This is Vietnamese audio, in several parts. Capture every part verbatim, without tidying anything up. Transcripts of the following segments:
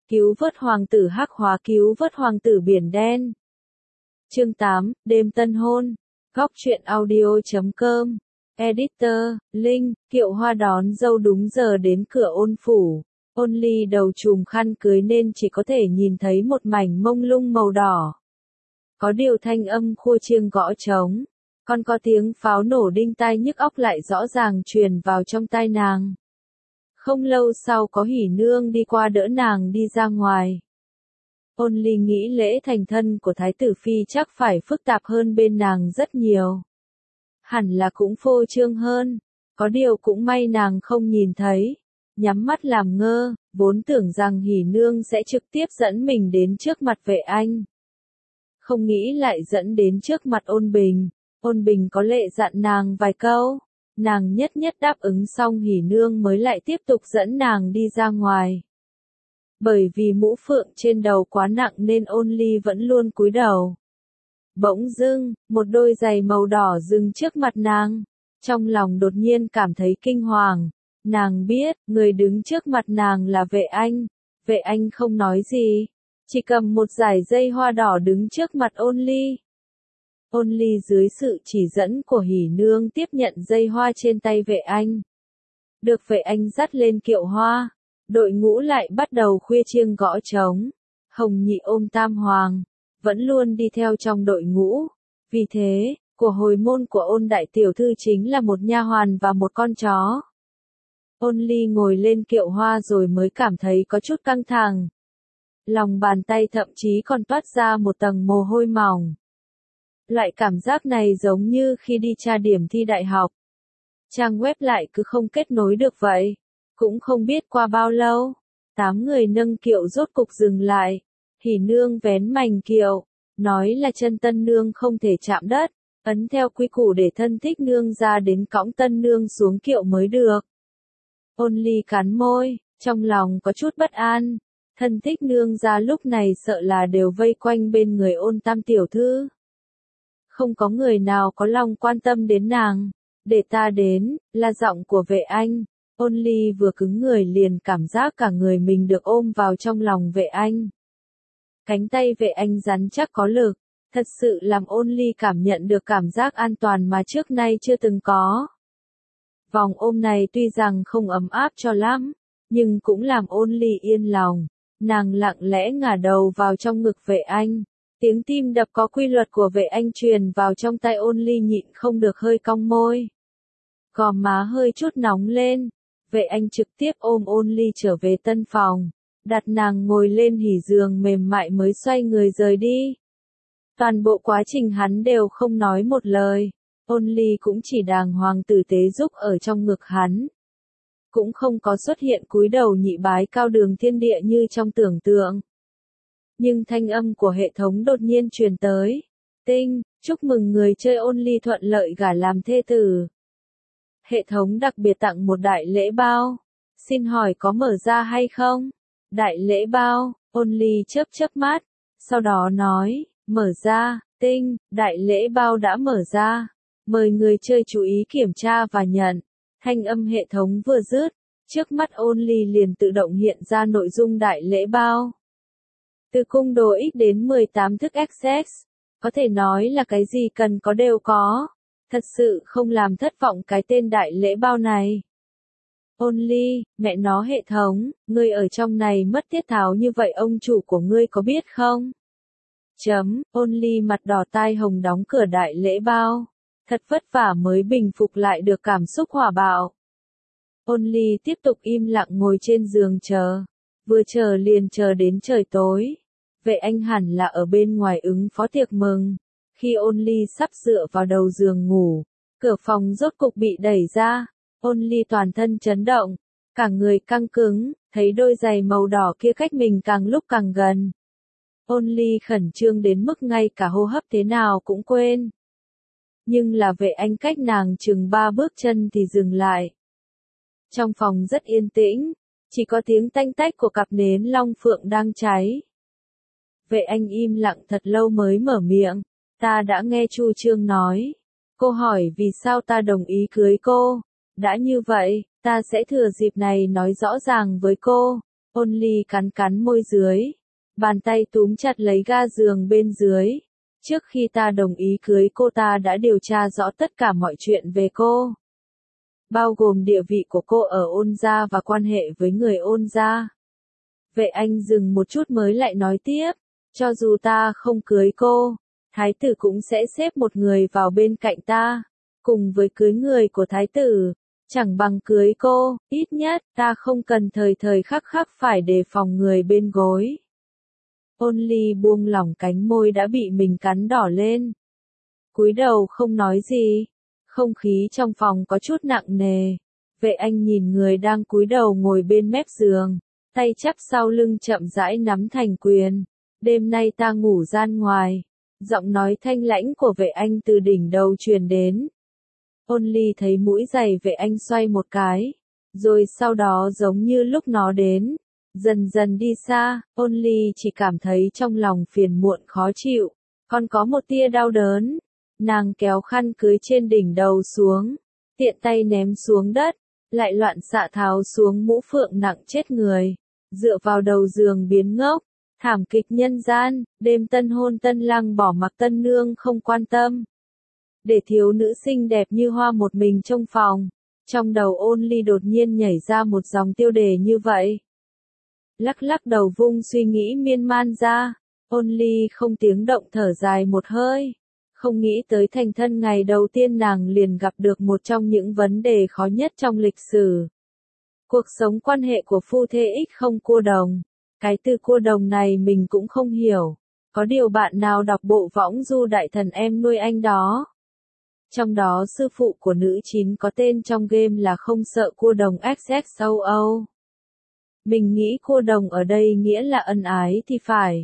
Cứu vớt hoàng tử hắc hóa, cứu vớt hoàng tử biển đen. Chương tám, đêm tân hôn. Góc truyện audio chấm com. Editor, Linh, Kiệu Hoa đón dâu đúng giờ đến cửa ôn phủ. Ôn Ly đầu trùm khăn cưới nên chỉ có thể nhìn thấy một mảnh mông lung màu đỏ. Có điều thanh âm khua chiêng gõ trống, còn có tiếng pháo nổ đinh tai nhức óc lại rõ ràng truyền vào trong tai nàng. Không lâu sau có hỉ nương đi qua đỡ nàng đi ra ngoài. Ôn Ly nghĩ lễ thành thân của Thái tử Phi chắc phải phức tạp hơn bên nàng rất nhiều. Hẳn là cũng phô trương hơn, có điều cũng may nàng không nhìn thấy, nhắm mắt làm ngơ, vốn tưởng rằng hỉ nương sẽ trực tiếp dẫn mình đến trước mặt Vệ Anh. Không nghĩ lại dẫn đến trước mặt Ôn Bình, Ôn Bình có lệ dặn nàng vài câu, nàng nhất nhất đáp ứng xong hỉ nương mới lại tiếp tục dẫn nàng đi ra ngoài. Bởi vì mũ phượng trên đầu quá nặng nên Ôn Ly vẫn luôn cúi đầu. Bỗng dưng, một đôi giày màu đỏ dừng trước mặt nàng. Trong lòng đột nhiên cảm thấy kinh hoàng. Nàng biết, người đứng trước mặt nàng là Vệ Anh. Vệ Anh không nói gì, chỉ cầm một dải dây hoa đỏ đứng trước mặt Ôn Ly. Ôn Ly dưới sự chỉ dẫn của hỉ nương tiếp nhận dây hoa trên tay Vệ Anh. Được Vệ Anh dắt lên kiệu hoa, đội ngũ lại bắt đầu khuya chiêng gõ trống. Hồng Nhị ôm Tam Hoàng, vẫn luôn đi theo trong đội ngũ. Vì thế, của hồi môn của Ôn đại tiểu thư chính là một nha hoàn và một con chó. Ôn Ly ngồi lên kiệu hoa rồi mới cảm thấy có chút căng thẳng. Lòng bàn tay thậm chí còn toát ra một tầng mồ hôi mỏng. Loại cảm giác này giống như khi đi tra điểm thi đại học. Trang web lại cứ không kết nối được vậy. Cũng không biết qua bao lâu, tám người nâng kiệu rốt cục dừng lại. Hỉ nương vén mành kiệu, nói là chân tân nương không thể chạm đất, ấn theo quy củ để thân thích nương ra đến cõng tân nương xuống kiệu mới được. Ôn Ly cắn môi, trong lòng có chút bất an, thân thích nương ra lúc này sợ là đều vây quanh bên người Ôn tam tiểu thư. Không có người nào có lòng quan tâm đến nàng, để ta đến, là giọng của Vệ Anh. Ôn Ly vừa cứng người liền cảm giác cả người mình được ôm vào trong lòng Vệ Anh. Cánh tay Vệ Anh rắn chắc có lực, thật sự làm Ôn Ly cảm nhận được cảm giác an toàn mà trước nay chưa từng có. Vòng ôm này tuy rằng không ấm áp cho lắm, nhưng cũng làm Ôn Ly yên lòng. Nàng lặng lẽ ngả đầu vào trong ngực Vệ Anh. Tiếng tim đập có quy luật của Vệ Anh truyền vào trong tai Ôn Ly nhịn không được hơi cong môi. Gò má hơi chút nóng lên, Vệ Anh trực tiếp ôm Ôn Ly trở về tân phòng, đặt nàng ngồi lên hỉ giường mềm mại mới xoay người rời đi. Toàn bộ quá trình hắn đều không nói một lời, Ôn Ly cũng chỉ đàng hoàng tử tế giúp ở trong ngực hắn. Cũng không có xuất hiện cúi đầu nhị bái cao đường thiên địa như trong tưởng tượng. Nhưng thanh âm của hệ thống đột nhiên truyền tới. Tinh, chúc mừng người chơi Ôn Ly thuận lợi gả làm thê tử. Hệ thống đặc biệt tặng một đại lễ bao. Xin hỏi có mở ra hay không? Đại lễ bao, Ôn Ly chớp chớp mắt. Sau đó nói, mở ra, tinh, đại lễ bao đã mở ra. Mời người chơi chú ý kiểm tra và nhận. Thanh âm hệ thống vừa dứt, trước mắt Ôn Ly liền tự động hiện ra nội dung đại lễ bao. Từ cung đồ X đến mười tám thức Access, có thể nói là cái gì cần có đều có. Thật sự không làm thất vọng cái tên đại lễ bao này. Ôn Ly, mẹ nó hệ thống, ngươi ở trong này mất tiết tháo như vậy ông chủ của ngươi có biết không? Chấm, Ôn Ly mặt đỏ tai hồng đóng cửa đại lễ bao. Thật vất vả mới bình phục lại được cảm xúc hỏa bạo. Ôn Ly tiếp tục im lặng ngồi trên giường chờ. Vừa chờ liền chờ đến trời tối. Vệ Anh hẳn là ở bên ngoài ứng phó tiệc mừng. Khi Ôn Ly sắp dựa vào đầu giường ngủ, cửa phòng rốt cục bị đẩy ra. Ôn Ly toàn thân chấn động, cả người căng cứng, thấy đôi giày màu đỏ kia cách mình càng lúc càng gần. Ôn Ly khẩn trương đến mức ngay cả hô hấp thế nào cũng quên. Nhưng là Vệ Anh cách nàng chừng ba bước chân thì dừng lại. Trong phòng rất yên tĩnh, chỉ có tiếng tanh tách của cặp nến long phượng đang cháy. Vệ Anh im lặng thật lâu mới mở miệng. Ta đã nghe Chu Trương nói. Cô hỏi vì sao ta đồng ý cưới cô. Đã như vậy, ta sẽ thừa dịp này nói rõ ràng với cô. Only cắn cắn môi dưới. Bàn tay túm chặt lấy ga giường bên dưới. Trước khi ta đồng ý cưới cô ta đã điều tra rõ tất cả mọi chuyện về cô. Bao gồm địa vị của cô ở Ôn gia và quan hệ với người Ôn gia. Vệ Anh dừng một chút mới lại nói tiếp. Cho dù ta không cưới cô, thái tử cũng sẽ xếp một người vào bên cạnh ta. Cùng với cưới người của thái tử, chẳng bằng cưới cô, ít nhất ta không cần thời thời khắc khắc phải đề phòng người bên gối. Only buông lỏng cánh môi đã bị mình cắn đỏ lên. Cúi đầu không nói gì. Không khí trong phòng có chút nặng nề. Vệ Anh nhìn người đang cúi đầu ngồi bên mép giường, tay chắp sau lưng chậm rãi nắm thành quyền. Đêm nay ta ngủ gian ngoài. Giọng nói thanh lãnh của Vệ Anh từ đỉnh đầu truyền đến. Only thấy mũi giày Vệ Anh xoay một cái, rồi sau đó giống như lúc nó đến, dần dần đi xa. Only chỉ cảm thấy trong lòng phiền muộn khó chịu, còn có một tia đau đớn. Nàng kéo khăn cưới trên đỉnh đầu xuống, tiện tay ném xuống đất, lại loạn xạ tháo xuống mũ phượng nặng chết người, dựa vào đầu giường biến ngốc. Thảm kịch nhân gian, đêm tân hôn tân lang bỏ mặc tân nương không quan tâm. Để thiếu nữ xinh đẹp như hoa một mình trong phòng, trong đầu Only đột nhiên nhảy ra một dòng tiêu đề như vậy. Lắc lắc đầu vung suy nghĩ miên man ra, Only không tiếng động thở dài một hơi. Không nghĩ tới thành thân ngày đầu tiên nàng liền gặp được một trong những vấn đề khó nhất trong lịch sử. Cuộc sống quan hệ của phu thê ích không cua đồng. Cái từ cua đồng này mình cũng không hiểu. Có điều bạn nào đọc bộ võng du đại thần em nuôi anh đó. Trong đó sư phụ của nữ chín có tên trong game là không sợ cua đồng ích ích o o. Mình nghĩ cua đồng ở đây nghĩa là ân ái thì phải.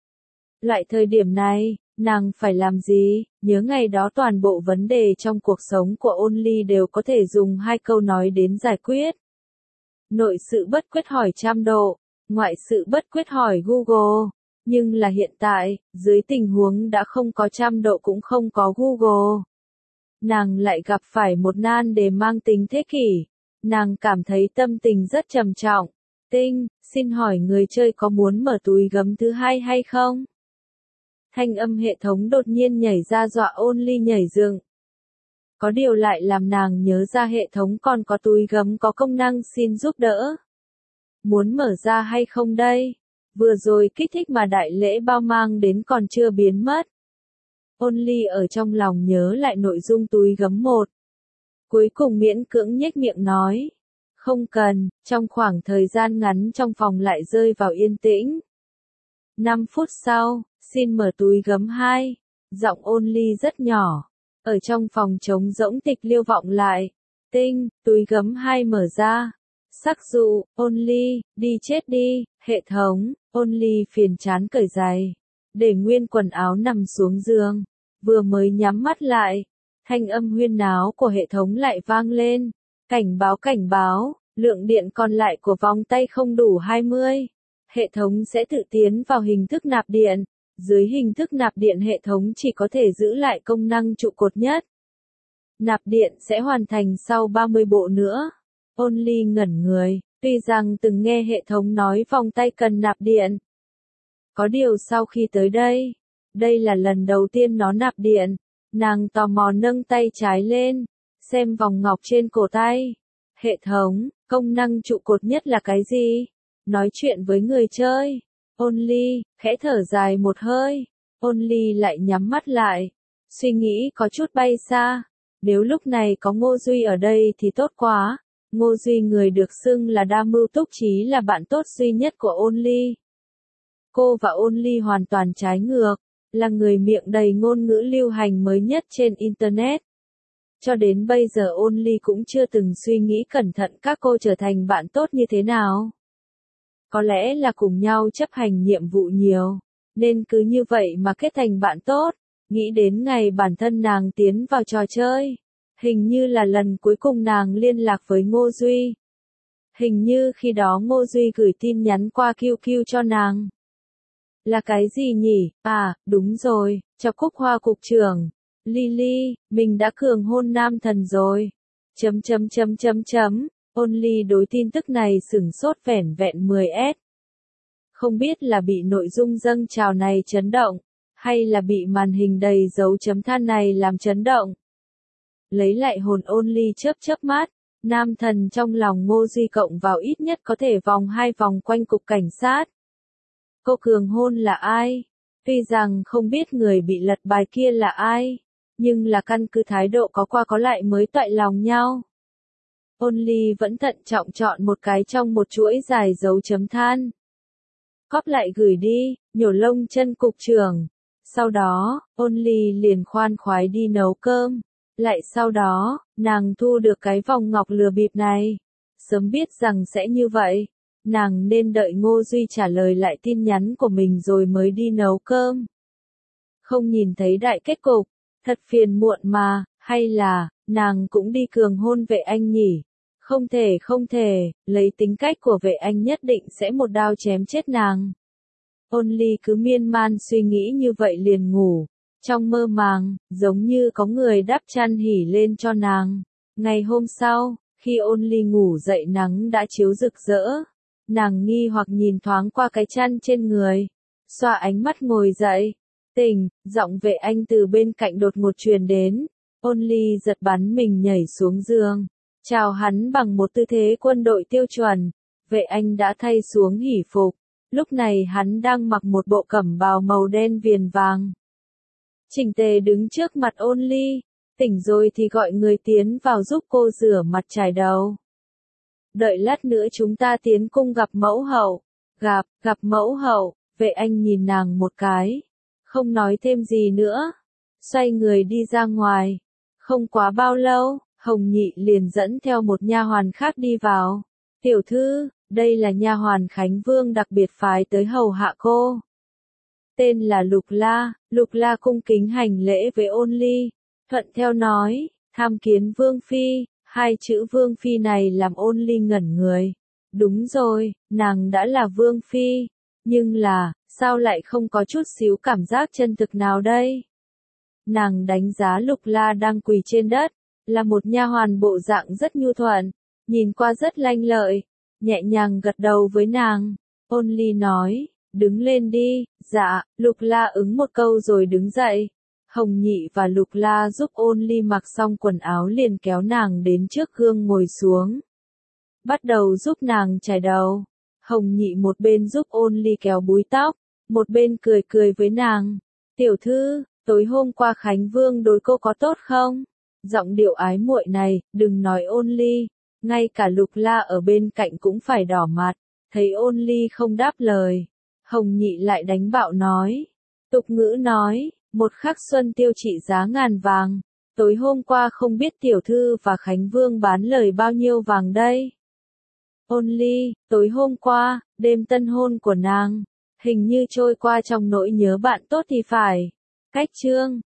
Loại thời điểm này, nàng phải làm gì? Nhớ ngày đó toàn bộ vấn đề trong cuộc sống của Only đều có thể dùng hai câu nói đến giải quyết. Nội sự bất quyết hỏi trăm độ, ngoại sự bất quyết hỏi Google. Nhưng là hiện tại, dưới tình huống đã không có trăm độ cũng không có Google. Nàng lại gặp phải một nan đề mang tính thế kỷ. Nàng cảm thấy tâm tình rất trầm trọng. Tinh, xin hỏi người chơi có muốn mở túi gấm thứ hai hay không? Thanh âm hệ thống đột nhiên nhảy ra dọa Only nhảy dựng. Có điều lại làm nàng nhớ ra hệ thống còn có túi gấm có công năng xin giúp đỡ. Muốn mở ra hay không đây? Vừa rồi kích thích mà đại lễ bao mang đến còn chưa biến mất. Only ở trong lòng nhớ lại nội dung túi gấm một. Cuối cùng miễn cưỡng nhếch miệng nói. Không cần, trong khoảng thời gian ngắn trong phòng lại rơi vào yên tĩnh. năm phút sau, xin mở túi gấm hai. Giọng Only rất nhỏ. Ở trong phòng trống rỗng tịch liêu vọng lại. Tinh, túi gấm hai mở ra. Sắc dụ, Only, đi chết đi, hệ thống, Only phiền chán cởi giày. Để nguyên quần áo nằm xuống giường. Vừa mới nhắm mắt lại. Thanh âm huyên náo của hệ thống lại vang lên. Cảnh báo cảnh báo, lượng điện còn lại của vòng tay không đủ hai mươi. Hệ thống sẽ tự tiến vào hình thức nạp điện. Dưới hình thức nạp điện hệ thống chỉ có thể giữ lại công năng trụ cột nhất. Nạp điện sẽ hoàn thành sau ba mươi bộ nữa. Only ngẩn người, tuy rằng từng nghe hệ thống nói vòng tay cần nạp điện. Có điều sau khi tới đây, đây là lần đầu tiên nó nạp điện, nàng tò mò nâng tay trái lên, xem vòng ngọc trên cổ tay. Hệ thống, công năng trụ cột nhất là cái gì? Nói chuyện với người chơi. Only, khẽ thở dài một hơi. Only lại nhắm mắt lại. Suy nghĩ có chút bay xa. Nếu lúc này có Ngô Duy ở đây thì tốt quá. Ngô Duy người được xưng là đa mưu túc trí là bạn tốt duy nhất của Only. Cô và Only hoàn toàn trái ngược. Là người miệng đầy ngôn ngữ lưu hành mới nhất trên Internet. Cho đến bây giờ Only cũng chưa từng suy nghĩ cẩn thận các cô trở thành bạn tốt như thế nào. Có lẽ là cùng nhau chấp hành nhiệm vụ nhiều, nên cứ như vậy mà kết thành bạn tốt. Nghĩ đến ngày bản thân nàng tiến vào trò chơi. Hình như là lần cuối cùng nàng liên lạc với Ngô Duy. Hình như khi đó Ngô Duy gửi tin nhắn qua quy quy cho nàng. Là cái gì nhỉ? À, đúng rồi, cho Cúc Hoa cục trưởng. Lily, mình đã cường hôn nam thần rồi. Chấm chấm chấm chấm chấm. Only đối tin tức này sửng sốt vẻn vẹn mười s. Không biết là bị nội dung dâng trào này chấn động, hay là bị màn hình đầy dấu chấm than này làm chấn động. Lấy lại hồn Only chớp chớp mắt, nam thần trong lòng Ngô Duy cộng vào ít nhất có thể vòng hai vòng quanh cục cảnh sát. Cô cường hôn là ai? Tuy rằng không biết người bị lật bài kia là ai, nhưng là căn cứ thái độ có qua có lại mới toại lòng nhau. Only vẫn thận trọng chọn một cái trong một chuỗi dài dấu chấm than. Cóp lại gửi đi, nhổ lông chân cục trưởng. Sau đó, Only liền khoan khoái đi nấu cơm. Lại sau đó, nàng thu được cái vòng ngọc lừa bịp này. Sớm biết rằng sẽ như vậy, nàng nên đợi Ngô Duy trả lời lại tin nhắn của mình rồi mới đi nấu cơm. Không nhìn thấy đại kết cục, thật phiền muộn mà, hay là, nàng cũng đi cường hôn Vệ Anh nhỉ? Không thể không thể, lấy tính cách của Vệ Anh nhất định sẽ một đao chém chết nàng. Only cứ miên man suy nghĩ như vậy liền ngủ. Trong mơ màng, giống như có người đắp chăn hỉ lên cho nàng. Ngày hôm sau, khi Only ngủ dậy nắng đã chiếu rực rỡ. Nàng nghi hoặc nhìn thoáng qua cái chăn trên người. Xoa ánh mắt ngồi dậy. Tỉnh, giọng Vệ Anh từ bên cạnh đột ngột truyền đến. Only giật bắn mình nhảy xuống giường. Chào hắn bằng một tư thế quân đội tiêu chuẩn. Vệ Anh đã thay xuống hỉ phục. Lúc này hắn đang mặc một bộ cẩm bào màu đen viền vàng. Chỉnh tề đứng trước mặt Only. Tỉnh rồi thì gọi người tiến vào giúp cô rửa mặt chải đầu. Đợi lát nữa chúng ta tiến cung gặp mẫu hậu. Gặp, gặp mẫu hậu. Vệ Anh nhìn nàng một cái. Không nói thêm gì nữa. Xoay người đi ra ngoài. Không quá bao lâu, Hồng Nhị liền dẫn theo một nha hoàn khác đi vào. Tiểu thư, đây là nha hoàn Khánh Vương đặc biệt phái tới hầu hạ cô. Tên là Lục La. Lục La cung kính hành lễ với Only. Thuận theo nói, tham kiến Vương Phi. Hai chữ Vương Phi này làm Only ngẩn người. Đúng rồi, nàng đã là Vương Phi. Nhưng là, sao lại không có chút xíu cảm giác chân thực nào đây? Nàng đánh giá Lục La đang quỳ trên đất. Là một nha hoàn bộ dạng rất nhu thuận. Nhìn qua rất lanh lợi. Nhẹ nhàng gật đầu với nàng. Only nói, đứng lên đi. Dạ, Lục La ứng một câu rồi đứng dậy. Hồng Nhị và Lục La giúp Only mặc xong quần áo liền kéo nàng đến trước gương ngồi xuống. Bắt đầu giúp nàng chải đầu. Hồng Nhị một bên giúp Only kéo búi tóc, một bên cười cười với nàng. Tiểu thư, tối hôm qua Khánh Vương đối cô có tốt không? Giọng điệu ái muội này, đừng nói Only, ngay cả Lục La ở bên cạnh cũng phải đỏ mặt. Thấy Only không đáp lời, Hồng Nhị lại đánh bạo nói. Tục ngữ nói, một khắc xuân tiêu trị giá ngàn vàng. Tối hôm qua không biết tiểu thư và Khánh Vương bán lời bao nhiêu vàng đây? Only, tối hôm qua, đêm tân hôn của nàng, hình như trôi qua trong nỗi nhớ bạn tốt thì phải. Cách chương